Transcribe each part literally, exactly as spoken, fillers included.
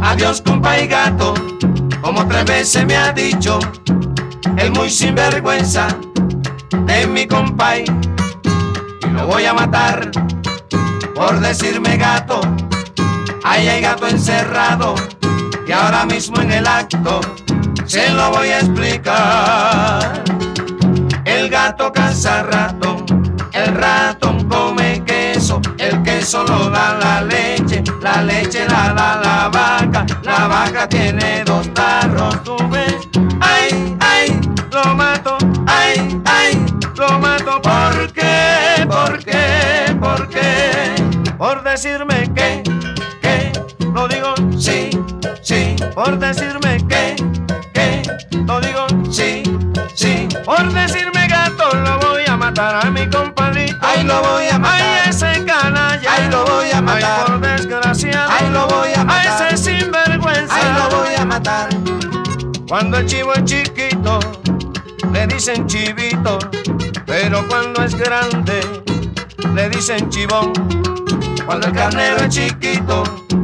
Adiós, compa y gato, como tres veces me ha dicho el muy sinvergüenza de mi compay, y lo voy a matar por decirme gato. Ahí hay gato encerrado y ahora mismo en el acto se lo voy a explicar. El gato caza ratón, el ratón come queso, el queso lo da la leche, la leche la da la vaca, la vaca tiene dos tarros, tú ves. Ay, ay, lo mato, ay, ay, lo mato. ¿Por qué? ¿Por qué? ¿Por qué? Por decirme que, que, lo digo sí, sí. Por decirme que, que, lo digo sí, sí. Por decirme gato lo voy a matar a mi compadrito. Ay, lo voy a matar. Ay, ese canalla. Ay, lo voy a matar. Ay, por desgraciado. Ay, lo voy a matar. Ay, ese sinvergüenza. Ay, lo voy a matar. Cuando el chivo es chiquito, le dicen chivito, pero cuando es grande, le dicen chivón. Cuando el carnero es chiquito,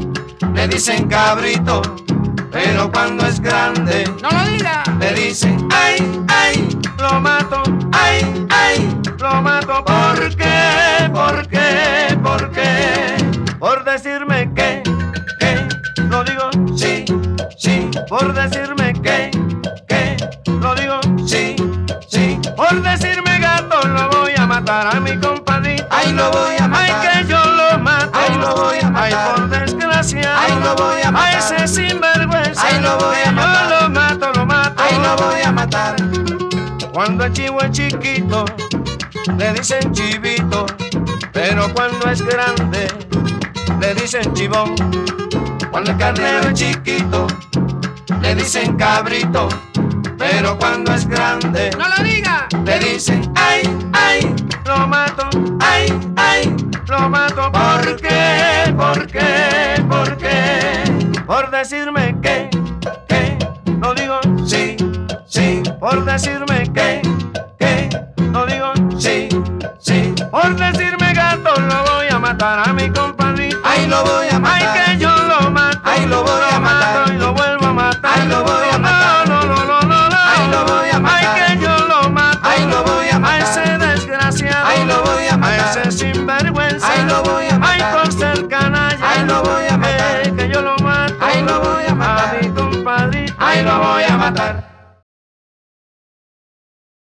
le dicen cabrito, pero cuando es grande, ¡no lo diga! le dicen ay, ay, lo mato, ay, ay, lo mato. ¿Por qué? ¿Por qué? ¿Por qué? Por decirme que, que, lo digo sí, sí. Por decirme que, que, lo digo sí, sí. Por decirme gato lo voy a matar a mi compadrito. Ay, lo voy a matar. Ay, que yo lo mato. Ay, lo voy a matar. Ay, por desgracia. Ay, lo voy a matar. Ay, ese sinvergüenza. Ay, lo voy a matar. Yo lo mato, lo mato. Ay, lo voy a matar. Cuando el chivo es chiquito, le dicen chivito, pero cuando es grande, le dicen chivón. Cuando el carnero es chiquito, le dicen cabrito, pero cuando es grande, ¡no lo diga! le dicen ay, ay, lo mato, ay, ay, lo mato. ¿Por qué? ¿Por qué? ¿Por qué? Por decirme que, que, lo digo sí, sí. Por decirme que, que, lo digo sí, sí. Por decirme gato lo voy a matar a mi compadrito. Ay, lo voy a matar. Ay, que yo lo mato. Ay, lo voy a matar. Y lo vuelvo a matar. Ay, lo voy a matar. No, no, no, no, no. Ay, lo voy a matar. Ay, que yo lo mato. Ay, lo voy a matar. A ese desgraciado. Ay, lo voy a matar. A ese sinvergüenza. Ay, lo voy a matar. Ay, por ser canalla. Ay, lo voy a matar. Eh, que yo lo mato. Ay, lo voy a matar. A mi compadrito. Ay, lo voy a matar.